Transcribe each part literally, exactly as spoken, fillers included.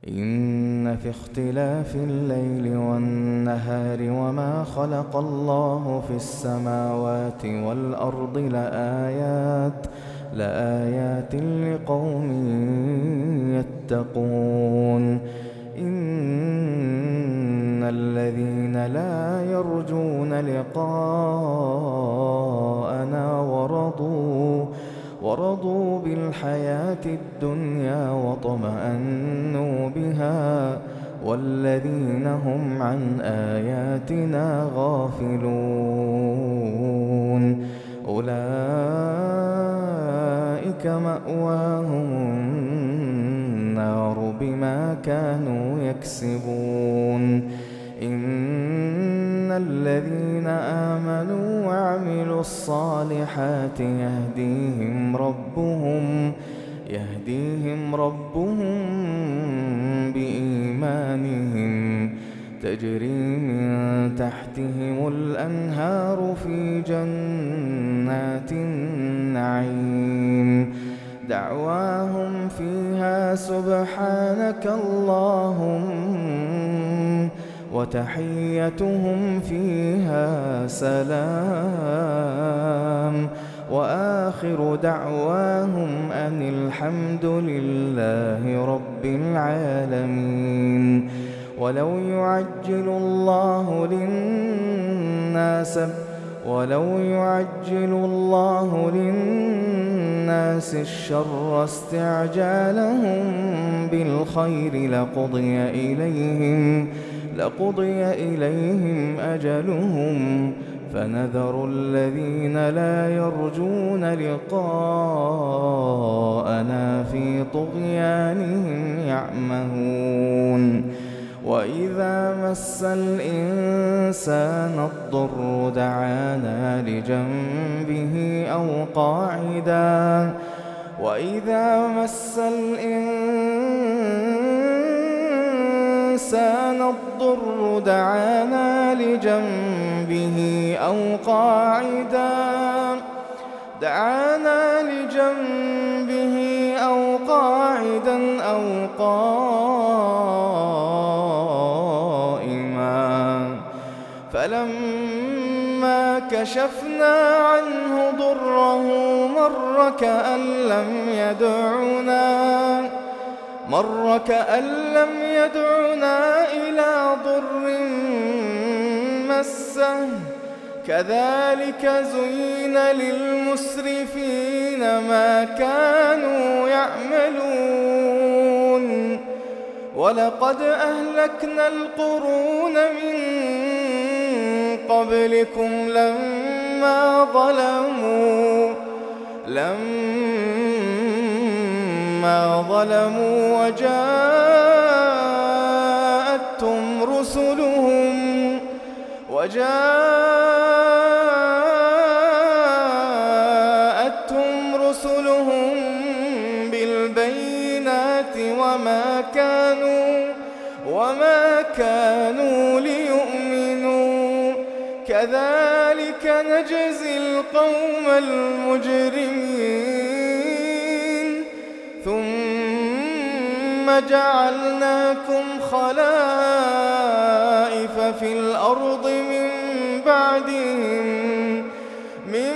إن في اختلاف الليل والنهار وما خلق الله في السماوات والأرض لآيات لآيات لقوم يتقون. إن الذين لا يرجون لقاءنا ورضوا ورضوا بالحياة الدنيا واطمأنوا بها والذين هم عن آياتنا غافلون أولئك مأواهم النار بما كانوا يكسبون. إن الذين آمنوا وعملوا الصالحات يهديهم ربهم يهديهم ربهم بإيمانهم تجري من تحتهم الأنهار في جنات النعيم دعواهم فيها سبحانك اللهم وتحيتهم فيها سلام وآخر دعواهم أن الحمد لله رب العالمين. ولو يعجل الله للناس ولو يعجل الله للناس الشر استعجالهم بالخير لقضي إليهم لقضي إليهم أجلهم فنذر الذين لا يرجون لقاءنا في طغيانهم يعمهون. وإذا مس الإنسان الضر دعانا لجنبه أو قاعدا وإذا مس الإنسان الضر دعانا لجنبه أو قاعدا دعانا لجنبه أو قاعدا أو قائما فلما كشفنا عنه ضره مر كأن لم يدعنا مر كأن لم يدعنا إلى ضر مسه كذلك زين للمسرفين ما كانوا يعملون. ولقد أهلكنا القرون من قبلكم لما ظلموا لما ظلموا وجاءتهم رسلهم وجاءتهم رسلهم بالبينات وما كانوا وما كانوا ليؤمنوا كذلك نجزي القوم المجرمين. ثم جعلناكم خلائف في الأرض من بعدهم من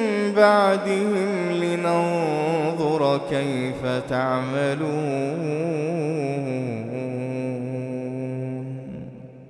بعدهم لننظر كيف تعملون.